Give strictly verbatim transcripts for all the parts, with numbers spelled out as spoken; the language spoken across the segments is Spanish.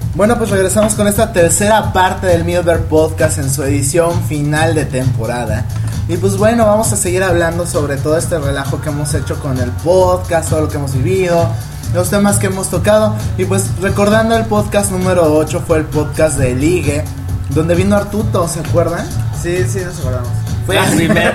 Bueno, pues regresamos con esta tercera parte del Milberg Podcast en su edición final de temporada. Y pues bueno, vamos a seguir hablando sobre todo este relajo que hemos hecho con el podcast, todo lo que hemos vivido, los temas que hemos tocado. Y pues recordando el podcast número ocho fue el podcast de Ligue, donde vino Artuto, ¿se acuerdan? Sí, sí, nos acordamos. Fue el primer.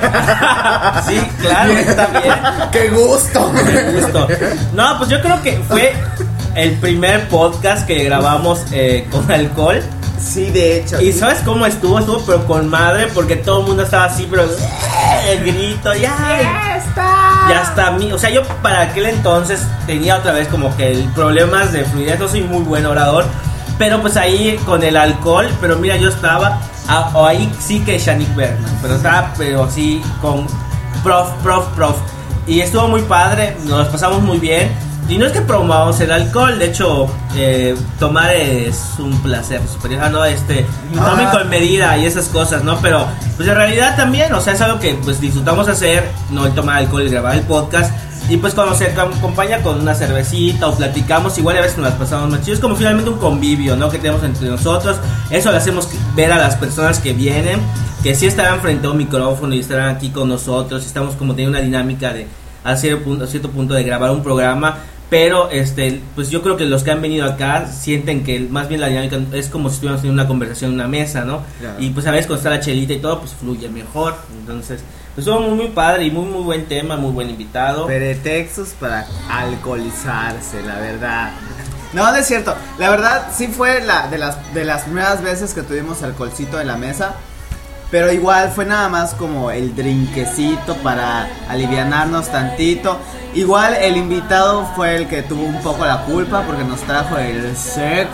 Sí, claro, está bien. ¡Qué gusto! ¡Qué gusto! No, pues yo creo que fue el primer podcast que grabamos eh, con alcohol. Sí, de hecho. ¿Y sabes cómo estuvo? Estuvo pero con madre, porque todo el mundo estaba así, pero el grito, ya, ya está. Ya está mí. O sea, yo para aquel entonces tenía otra vez como que el problemas de fluidez. No soy muy buen orador, pero pues ahí con el alcohol, pero mira, yo estaba ah, o ahí sí que Shanik Bergman, pero estaba pero así con prof, prof, prof. Y estuvo muy padre, nos pasamos muy bien. Y no es que promovamos el alcohol, de hecho, eh, tomar es un placer superior. Ah, no, este, no. tomen con medida y esas cosas, ¿no? Pero, pues en realidad también, o sea, es algo que pues disfrutamos hacer, no el tomar alcohol y grabar el podcast. Y pues cuando se acompaña con una cervecita o platicamos, igual a veces nos las pasamos más chido. Es como finalmente un convivio, ¿no? Que tenemos entre nosotros. Eso lo hacemos ver a las personas que vienen, que sí estarán frente a un micrófono y estarán aquí con nosotros. Estamos como teniendo una dinámica de a cierto punto, a cierto punto de grabar un programa. Pero este, pues yo creo que los que han venido acá sienten que más bien la dinámica es como si estuviéramos teniendo una conversación en una mesa, ¿no? Claro. Y pues a veces cuando está la chelita y todo, pues fluye mejor. Entonces, pues estuvo muy, muy padre y muy, muy buen tema, muy buen invitado. Pretextos para alcoholizarse, la verdad. No, no es cierto. La verdad sí fue la de las de las primeras veces que tuvimos alcoholcito en la mesa. Pero igual fue nada más como el drinkecito para alivianarnos tantito. Igual el invitado fue el que tuvo un poco la culpa porque nos trajo el sex.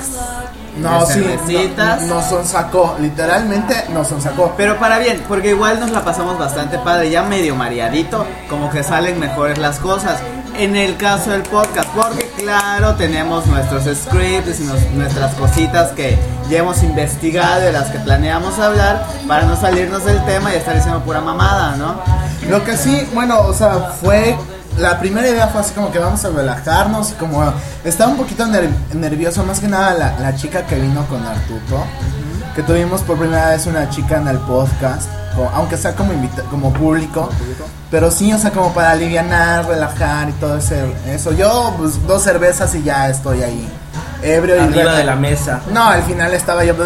No, sí, no, nos sonsacó, literalmente nos sonsacó. Pero para bien, porque igual nos la pasamos bastante padre, ya medio mareadito, como que salen mejores las cosas. En el caso del podcast, porque claro, tenemos nuestros scripts y nos, nuestras cositas que ya hemos investigado y de las que planeamos hablar para no salirnos del tema y estar diciendo pura mamada, ¿no? Lo que sí, bueno, o sea, fue... La primera idea fue así como que vamos a relajarnos, como estaba un poquito ner- nervioso, más que nada la, la chica que vino con Artuto, uh-huh. que tuvimos por primera vez una chica en el podcast, como, aunque sea como invita- como público, público, pero sí, o sea, como para alivianar, relajar y todo ese, eso. Yo, pues, dos cervezas y ya estoy ahí, ebrio y arriba de la mesa. No, al final estaba yo,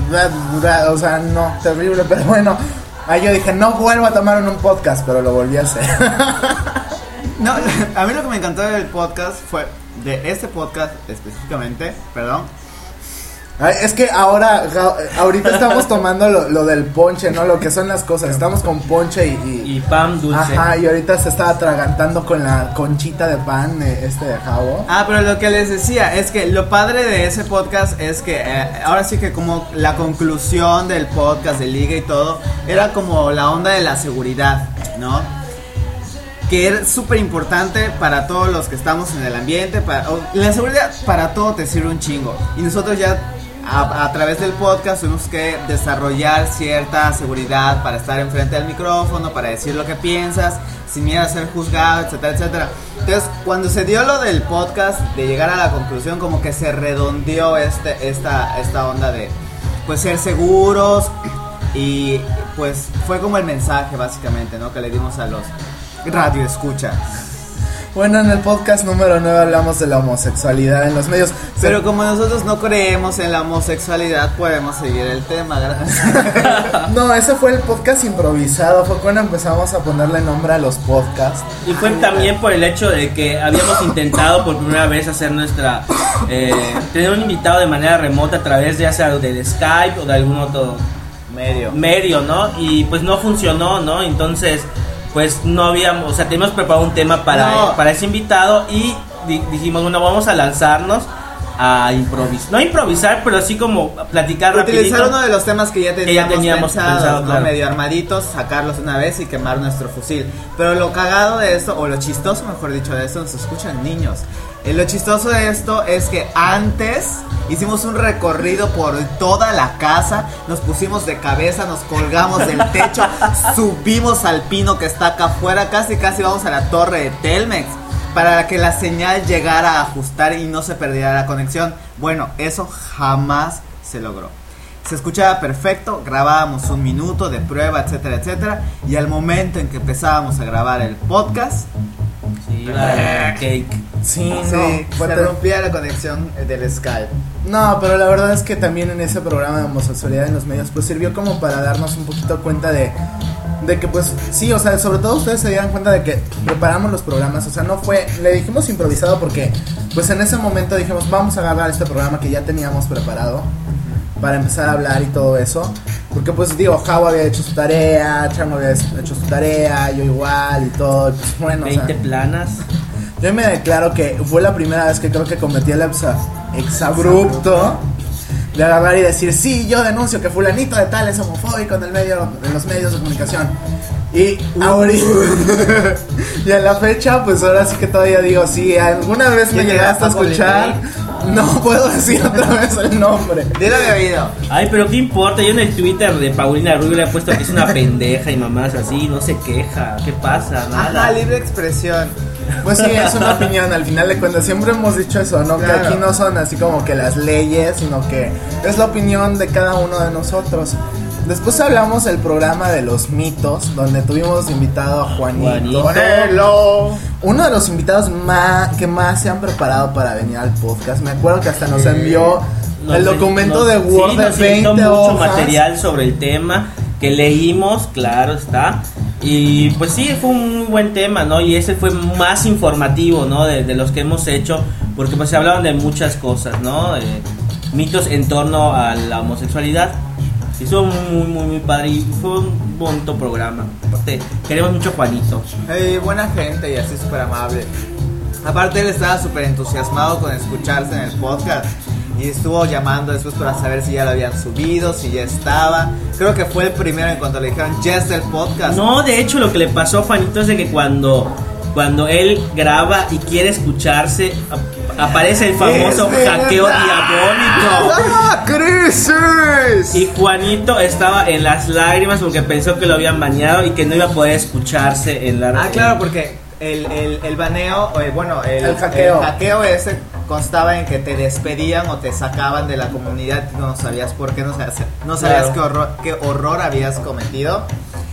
o sea, no, terrible, pero bueno, ahí yo dije, no vuelvo a tomar en un podcast, pero lo volví a hacer. No, a mí lo que me encantó del podcast fue, de este podcast específicamente, perdón. Es que ahora, ahorita estamos tomando lo, lo del ponche, ¿no? Lo que son las cosas, estamos con ponche y... Y, y pan dulce. Ajá, y ahorita se está atragantando con la conchita de pan este de jabo. Ah, pero lo que les decía es que lo padre de ese podcast es que eh, ahora sí que como la conclusión del podcast de Liga y todo, era como la onda de la seguridad, ¿no? Que es súper importante para todos los que estamos en el ambiente. Para, o, la seguridad para todo te sirve un chingo. Y nosotros ya a, a través del podcast tuvimos que desarrollar cierta seguridad para estar enfrente del micrófono, para decir lo que piensas, sin miedo a ser juzgado, etcétera, etcétera. Entonces, cuando se dio lo del podcast, de llegar a la conclusión, como que se redondeó este, esta, esta onda de pues ser seguros. Y pues fue como el mensaje básicamente, ¿no? Que le dimos a los radio escucha. Bueno, en el podcast número nueve hablamos de la homosexualidad en los medios. Pero como nosotros no creemos en la homosexualidad, podemos seguir el tema, gracias. No, ese fue el podcast improvisado. Fue cuando empezamos a ponerle nombre a los podcasts. Y fue también por el hecho de que habíamos intentado por primera vez hacer nuestra eh, tener un invitado de manera remota a través ya sea del Skype o de algún otro medio, medio, ¿no? Y pues no funcionó, ¿no? Entonces pues no habíamos, o sea, teníamos preparado un tema para, no. para ese invitado y di- dijimos, bueno, vamos a lanzarnos a improvisar, no a improvisar, pero así como platicar rapidito. Utilizar uno de los temas que ya teníamos, que ya teníamos pensados, pensado, ¿no? Claro. Medio armaditos, sacarlos una vez y quemar nuestro fusil. Pero lo cagado de esto, o lo chistoso mejor dicho de esto, nos escuchan niños. Eh, lo chistoso de esto es que antes hicimos un recorrido por toda la casa, nos pusimos de cabeza, nos colgamos del techo, subimos al pino que está acá afuera, casi casi vamos a la torre de Telmex. para que la señal llegara a ajustar y no se perdiera la conexión. Bueno, eso jamás se logró. Se escuchaba perfecto, grabábamos un minuto de prueba, etcétera, etcétera, y al momento en que empezábamos a grabar el podcast, Sí, la cake. Sí, sí, no, fue se ter- rompía la conexión del Skype. No, pero la verdad es que también en ese programa de homosexualidad en los medios pues sirvió como para darnos un poquito cuenta de de que pues sí, o sea, sobre todo ustedes se dieran cuenta de que preparamos los programas, o sea, no fue, le dijimos improvisado porque pues en ese momento dijimos vamos a agarrar este programa que ya teníamos preparado para empezar a hablar y todo eso, porque pues digo, Javo había hecho su tarea, Chango había hecho su tarea, yo igual y todo, y pues bueno, veinte o sea, planas. yo me declaro que fue la primera vez que creo que cometí el exa- exabrupto de agarrar y decir, sí, yo denuncio que fulanito de tal es homofóbico en el medio, en los medios de comunicación. Y ahorita y a la fecha, pues ahora sí que todavía digo, si alguna vez me ¿Quién llegaste a era Paco escuchar, no puedo decir otra vez el nombre. Dilo de oído. Ay, pero qué importa, yo en el Twitter de Paulina Rubio le he puesto que es una pendeja y mamás así, no se queja, ¿qué pasa? Nada. Ajá, libre expresión. Pues sí, es una opinión, al final de cuentas siempre hemos dicho eso, ¿no? Claro. Que aquí no son así como que las leyes, sino que es la opinión de cada uno de nosotros. Después hablamos del programa de los mitos, donde tuvimos invitado a Juanito. Juanito. Hello. Uno de los invitados más que más se han preparado para venir al podcast. Me acuerdo que hasta nos envió Nos- el documento nos- de Word sí, de nos envió veinte mucho hojas. material sobre el tema que leímos, claro está. Y pues sí, fue un muy buen tema, ¿no? Y ese fue más informativo, ¿no? De, de los que hemos hecho, porque pues se hablaban de muchas cosas, ¿no? Eh, mitos en torno a la homosexualidad. Y estuvo muy, muy, muy padre y fue un bonito programa. Aparte, queremos mucho a Juanito. Hey, buena gente y así súper amable. Aparte él estaba súper entusiasmado con escucharse en el podcast y estuvo llamando después para saber si ya lo habían subido, si ya estaba. Creo que fue el primero en cuanto le dijeron ya está el podcast. No, de hecho lo que le pasó a Juanito es de que cuando, cuando él graba y quiere escucharse, ap- aparece el famoso Es hackeo verdad. diabólico. ¡Ah, crisis! Y Juanito estaba en las lágrimas porque pensó que lo habían baneado y que no iba a poder escucharse en la... Ah, claro, porque el, el, el baneo, eh, bueno, el, El hackeo. el hackeo ese constaba en que te despedían o te sacaban de la comunidad y no sabías por qué, no sabías, no sabías Claro. qué, horror, qué horror habías cometido.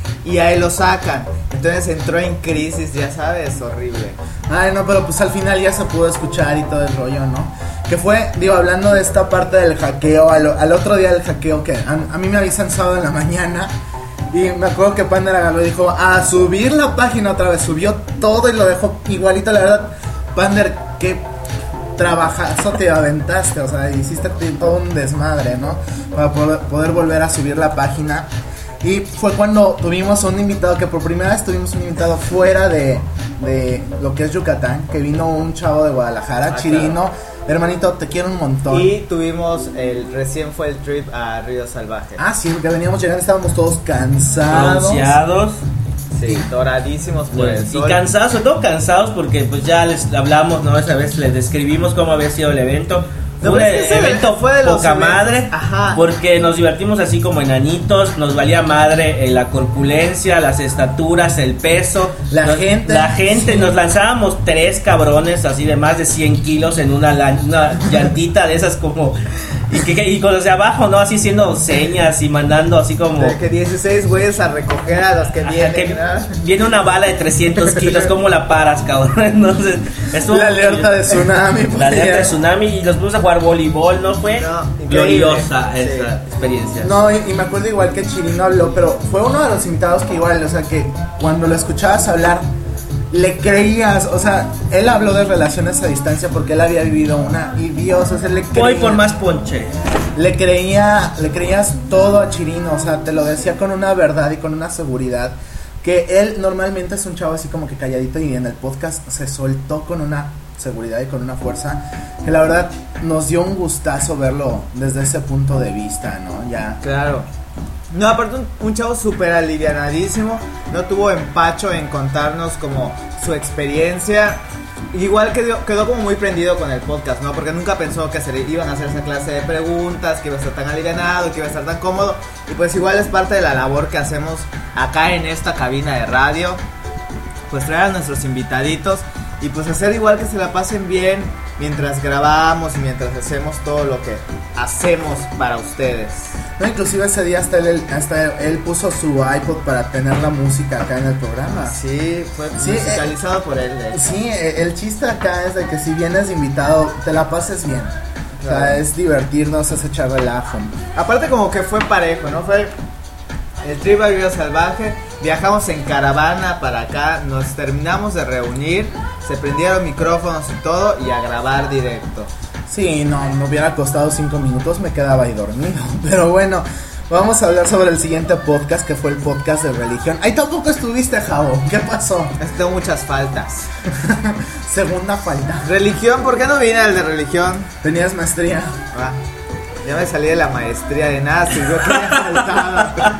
Y ahí lo sacan. Entonces entró en crisis, ya sabes, horrible. Ay, no, pero pues al final ya se pudo escuchar y todo el rollo, ¿no? Que fue, digo, hablando de esta parte del hackeo, al, al otro día del hackeo, que a, a mí me avisan sábado en la mañana. Y me acuerdo que Pander agarró y dijo, a subir la página otra vez, subió todo y lo dejó igualito, la verdad. Pander, qué trabajazo te aventaste, o sea, hiciste todo un desmadre, ¿no? Para poder, poder volver a subir la página. Y fue cuando tuvimos un invitado, que por primera vez tuvimos un invitado fuera de, de lo que es Yucatán, que vino un chavo de Guadalajara, Ah, Chirino. Hermanito, te quiero un montón. Y tuvimos, el recién fue el trip a Río Salvaje. Ah, sí, porque veníamos llegando, estábamos todos cansados. Bronceados Sí, doradísimos por el y sol. cansados, sobre todo cansados porque pues ya les hablamos, ¿no? Esa vez les describimos cómo había sido el evento. Fue No, un pero es que ese evento fue de los poca eventos. madre, Ajá. porque nos divertimos así como enanitos, nos valía madre eh, la corpulencia, las estaturas, el peso, La nos- gente. la gente, nos lanzábamos tres cabrones así de más de cien kilos en una, lan- una llantita de esas como y, que, que- y con los de abajo, ¿no? Así haciendo señas y mandando así como De que dieciséis güeyes a recoger a los que Ajá, vienen. que ¿no? viene una bala de trescientos kilos, ¿cómo la paras, cabrón? Entonces, estuvo La muy alerta bien. de tsunami. La pues, alerta ya. de tsunami y nos pusimos a jugar voleibol, ¿no fue? No, increíble. Gloriosa Sí. esa experiencia. No, y, y me acuerdo igual que Chirino habló, pero fue uno de los invitados que igual, o sea, que cuando lo escuchabas hablar, le creías, o sea, él habló de relaciones a distancia porque él había vivido una, y Dios, o sea, le creía. Voy por más ponche. Le creía, le creías todo a Chirino, o sea, te lo decía con una verdad y con una seguridad, que él normalmente es un chavo así como que calladito y en el podcast se soltó con una seguridad y con una fuerza que la verdad nos dio un gustazo verlo desde ese punto de vista, ¿no? Ya. Claro. No, aparte un, un chavo súper alivianadísimo. No tuvo empacho en contarnos como su experiencia. Igual quedó, quedó como muy prendido con el podcast, ¿no? Porque nunca pensó que se le iban a hacer esa clase de preguntas, que iba a estar tan alivianado, que iba a estar tan cómodo. Y pues igual es parte de la labor que hacemos acá en esta cabina de radio. Pues traer a nuestros invitaditos y pues hacer igual que se la pasen bien mientras grabamos y mientras hacemos todo lo que hacemos para ustedes. No, inclusive ese día hasta él, hasta él puso su iPod para tener la música acá en el programa. Sí, fue Sí, musicalizado eh, por él, de hecho. Sí, eh, el chiste acá es de que si vienes invitado, te la pases bien. Claro. O sea, es divertirnos, es echar relajo. Aparte como que fue parejo, ¿no? Fue el trip a Vida Salvaje, viajamos en caravana para acá, nos terminamos de reunir, se prendieron micrófonos y todo y a grabar directo. Sí, no, me hubiera costado cinco minutos, me quedaba ahí dormido. Pero bueno, vamos a hablar sobre el siguiente podcast, que fue el podcast de religión. Ahí tampoco estuviste, Javo, ¿qué pasó? Tengo muchas faltas. Segunda falta. Religión, ¿por qué no vine al de religión? Tenías maestría. Ah, ya me salí de la maestría, de nada sirvió que haya faltado.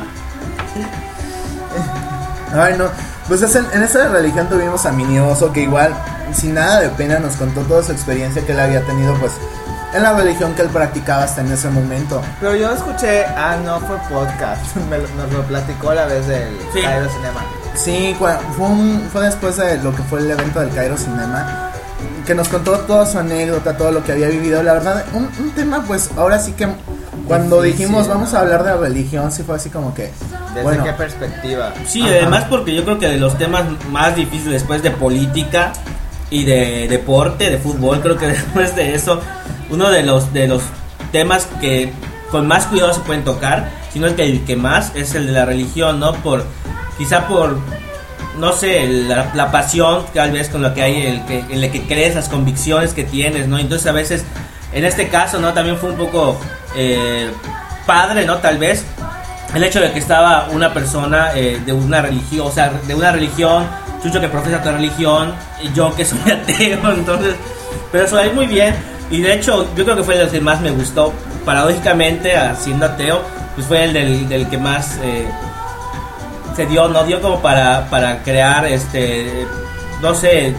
Ay, no, pues es en, en esa de religión tuvimos a Mini Oso, que igual, sin nada de pena, nos contó toda su experiencia que él había tenido, pues, en la religión que él practicaba hasta en ese momento. Pero yo escuché, ah, no, fue podcast, me lo, nos lo platicó la vez del Sí. Cairo Cinema. Sí, cua- fue, un, fue después de lo que fue el evento del Cairo Cinema, que nos contó toda su anécdota, todo lo que había vivido. La verdad, un, un tema, pues, ahora sí que cuando Difícil, dijimos vamos ¿no? a hablar de religión, sí fue así como que, ¿Desde bueno, qué perspectiva? Sí, Ajá. además porque yo creo que de los temas más difíciles después de política y de deporte, de fútbol, creo que después de eso, uno de los de los temas que con más cuidado se pueden tocar, sino el que, el que más es el de la religión, ¿no? Por quizá por no sé, la, la pasión tal vez con lo que hay, el que en el que crees, las convicciones que tienes, ¿no? Entonces a veces en este caso, ¿no? También fue un poco eh, padre, ¿no? Tal vez el hecho de que estaba una persona eh, de una religión, o sea, de una religión, Chucho que profesa otra religión, y yo que soy ateo, entonces, pero eso ahí muy bien, y de hecho yo creo que fue el que más me gustó, paradójicamente, siendo ateo, pues fue el del, del que más eh, se dio, no dio como para, para crear, este, no sé,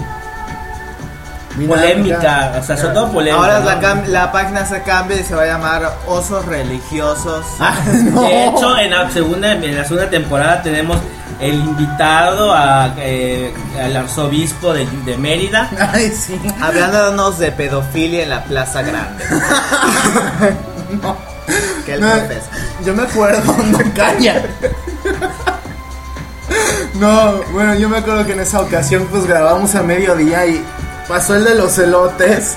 polémica, o sea, sobre todo polémica. Ahora ¿no? la, cam- la página se cambia y se va a llamar Osos Religiosos. Ah, no. De hecho, en la segunda, en la segunda temporada tenemos el invitado a, eh, al arzobispo de, de Mérida. Ay, sí. Hablándonos de pedofilia en la Plaza Grande. No. Que él No, profesa. yo me acuerdo, no calla. No, bueno, yo me acuerdo que en esa ocasión pues grabamos a mediodía y pasó el de los elotes.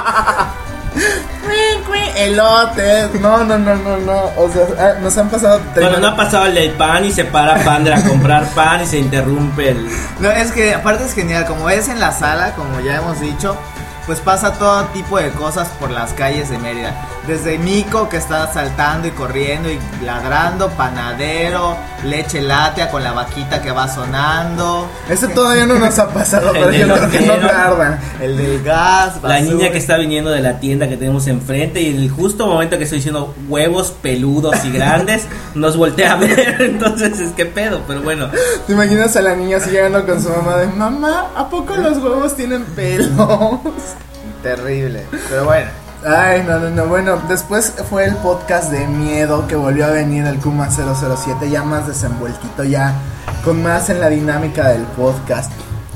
Elotes. No, no, no, no, no. O sea, nos han pasado. Bueno, no ha pasado el del pan y se para Pandra a comprar pan y se interrumpe el... No, es que aparte es genial, como es en la sala, como ya hemos dicho, pues pasa todo tipo de cosas por las calles de Mérida. Desde Mico que está saltando y corriendo y ladrando, panadero, leche láctea con la vaquita que va sonando, Ese todavía no nos ha pasado, pero El yo creo que no elotero. tarda. el del gas, La basura. niña que está viniendo de la tienda que tenemos enfrente y en el justo momento que estoy diciendo huevos peludos y grandes, nos voltea a ver, entonces es que pedo, pero bueno. ¿Te imaginas a la niña así llegando con su mamá de mamá, ¿a poco los huevos tienen pelos? Terrible, pero bueno. Ay, no, no, no, bueno, después fue el podcast de miedo que volvió a venir el Kuma cero cero siete, ya más desenvueltito, ya con más en la dinámica del podcast.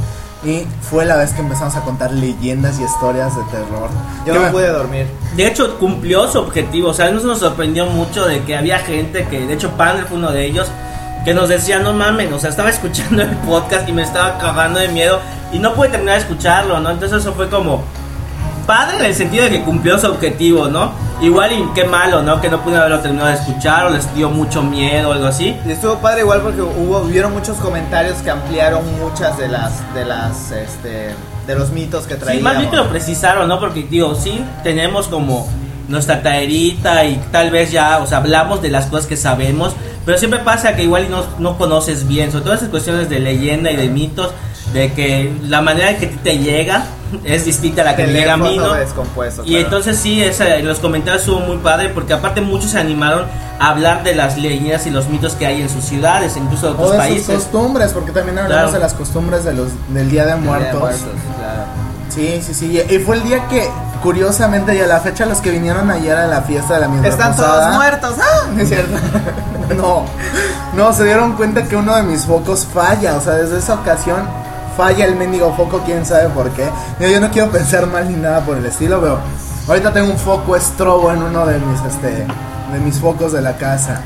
Y fue la vez que empezamos a contar leyendas y historias de terror. Yo ¿Qué no me- pude dormir. De hecho, cumplió su objetivo. O sea, nos nos sorprendió mucho de que había gente que, de hecho, Pandra fue uno de ellos, que nos decía, no mamen, o sea, estaba escuchando el podcast y me estaba cagando de miedo y no pude terminar de escucharlo, ¿no? Entonces eso fue como padre en el sentido de que cumplió su objetivo, ¿no? Igual y qué malo, ¿no? Que no pudieron haberlo terminado de escuchar o les dio mucho miedo o algo así. Y estuvo padre igual porque hubo hubieron muchos comentarios que ampliaron muchas de las de las este de los mitos que Sí, traíamos. más bien que lo precisaron, ¿no? Porque, digo, sí tenemos como nuestra taerita y tal vez ya, o sea, hablamos de las cosas que sabemos, pero siempre pasa que igual y no, no conoces bien, sobre todo esas cuestiones de leyenda y de mitos, de que la manera en que a ti te llega es distinta a la que me llega a mí, ¿no? Descompuesto, Y claro. entonces sí, esa, en los comentarios estuvo muy padre, porque aparte muchos se animaron a hablar de las leyendas y los mitos que hay en sus ciudades, incluso de O otros de sus países. costumbres, porque también hablamos Claro. de las costumbres de los, del Día de Día de Muertos. Muertos, claro. Sí, sí, sí. Y fue el día que, curiosamente, y a la fecha, los que vinieron ayer a la fiesta de la misma Están todos muertos. ¡Ah! No es cierto. No, no, se dieron cuenta que uno de mis focos falla. O sea, desde esa ocasión falla el mendigo foco, quién sabe por qué. Yo, yo no quiero pensar mal ni nada por el estilo, pero ahorita tengo un foco estrobo en uno de mis, este, de mis focos de la casa.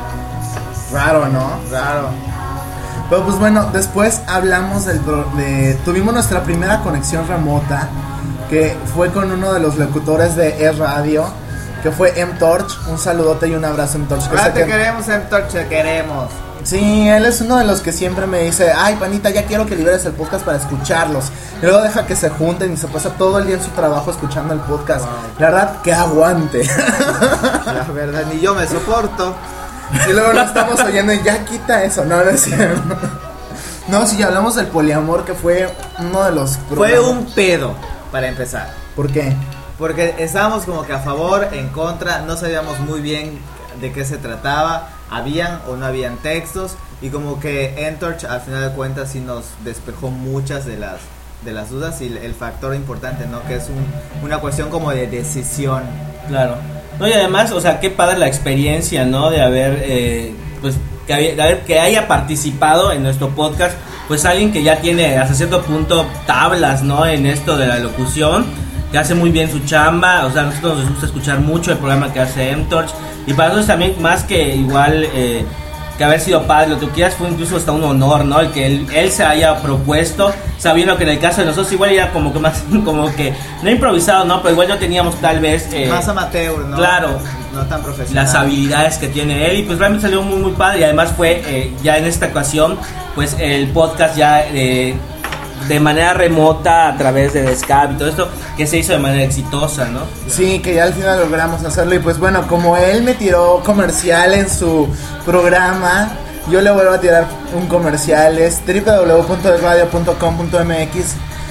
Raro, ¿no? Raro. Pero pues bueno, después hablamos del pro- de, tuvimos nuestra primera conexión remota, que fue con uno de los locutores de E-Radio, que fue M-Torch. Un saludote y un abrazo, M-Torch. que Ah, sé te que- queremos, M-Torch, te queremos. Sí, él es uno de los que siempre me dice, ay, panita, ya quiero que liberes el podcast para escucharlos. Y luego deja que se junten y se pasa todo el día en su trabajo escuchando el podcast. Wow. La verdad, que aguante. La verdad, ni yo me soporto. Y luego lo estamos oyendo y ya quita eso, no, no es cierto. No, si ya hablamos del poliamor, que fue uno de los Fue programas- un pedo, para empezar. ¿Por qué? Porque estábamos como que a favor, en contra, no sabíamos muy bien de qué se trataba, habían o no habían textos, y como que M-Torch al final de cuentas sí nos despejó muchas de las de las dudas y el factor importante, ¿no? Que es un, una cuestión como de decisión. Claro. No, y además, o sea, qué padre la experiencia, ¿no? De haber, eh, pues, que, había- de haber, que haya participado en nuestro podcast, pues alguien que ya tiene hasta cierto punto tablas, ¿no? En esto de la locución, que hace muy bien su chamba. O sea, a nosotros nos gusta escuchar mucho el programa que hace M-Torch, y para nosotros también, más que igual, eh, que haber sido padre, lo que tú quieras, fue incluso hasta un honor, ¿no? El que él, él se haya propuesto, sabiendo que en el caso de nosotros igual era como que más, como que, no improvisado, ¿no? Pero igual no teníamos tal vez... eh, Más amateur, ¿no? claro. No tan profesional. las habilidades que tiene él, y pues realmente salió muy muy padre. Y además fue eh, ya en esta ocasión, pues el podcast ya eh, de manera remota a través de Skype y todo esto, que se hizo de manera exitosa, ¿no? Sí, que ya al final logramos hacerlo. Y pues bueno, como él me tiró comercial en su programa, yo le vuelvo a tirar un comercial. Es doble u doble u doble u punto radio punto com punto m x,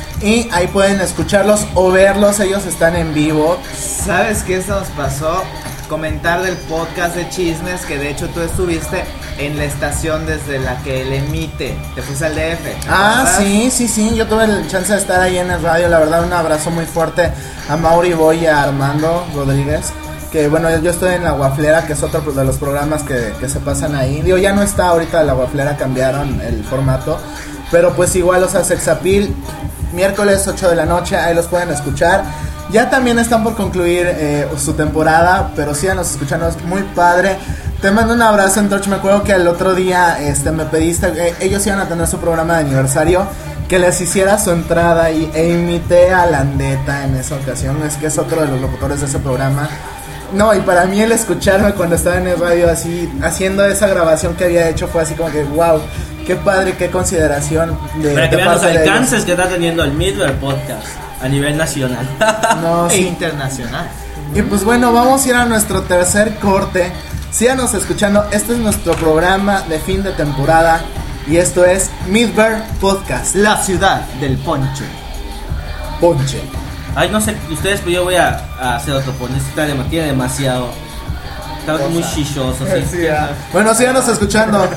y ahí pueden escucharlos o verlos. Ellos están en vivo. ¿Sabes qué esto nos pasó? Comentar del podcast de chismes, que de hecho tú estuviste en la estación desde la que él emite. Te fuiste al D F. ¿te Ah, acuerdas? sí, sí, sí, yo tuve la chance de estar ahí en el radio. La verdad, un abrazo muy fuerte a Mauri Boy y a Armando Rodríguez. Que bueno, yo estoy en La Guaflera, que es otro de los programas que, que se pasan ahí. Digo, ya no está ahorita La Guaflera, cambiaron el formato. Pero pues igual, o sea, Sexapil, miércoles ocho de la noche, ahí los pueden escuchar. Ya también están por concluir eh, su temporada, pero síganos escuchando, es muy padre. Te mando un abrazo, M-Torch. Me acuerdo que el otro día este, me pediste, eh, ellos iban a tener su programa de aniversario, que les hiciera su entrada, y, e imité a Landeta en esa ocasión. Es que es otro de los locutores de ese programa. No, y para mí el escucharme cuando estaba en el radio así, haciendo esa grabación que había hecho, fue así como que wow, qué padre, qué consideración de, Para que de vean los parte de ellos. alcances que está teniendo el Midway Podcast a nivel nacional. No, E sí. internacional. Y pues bueno, vamos a ir a nuestro tercer corte. Síganos escuchando, este es nuestro programa de fin de temporada, y esto es Midway Podcast. La ciudad del ponche. Ponche. Ay, no sé, ustedes, pero yo voy a, a hacer otro ponche. Este está dem- tiene demasiado. Está muy chichoso, sí. Bueno, síganos escuchando.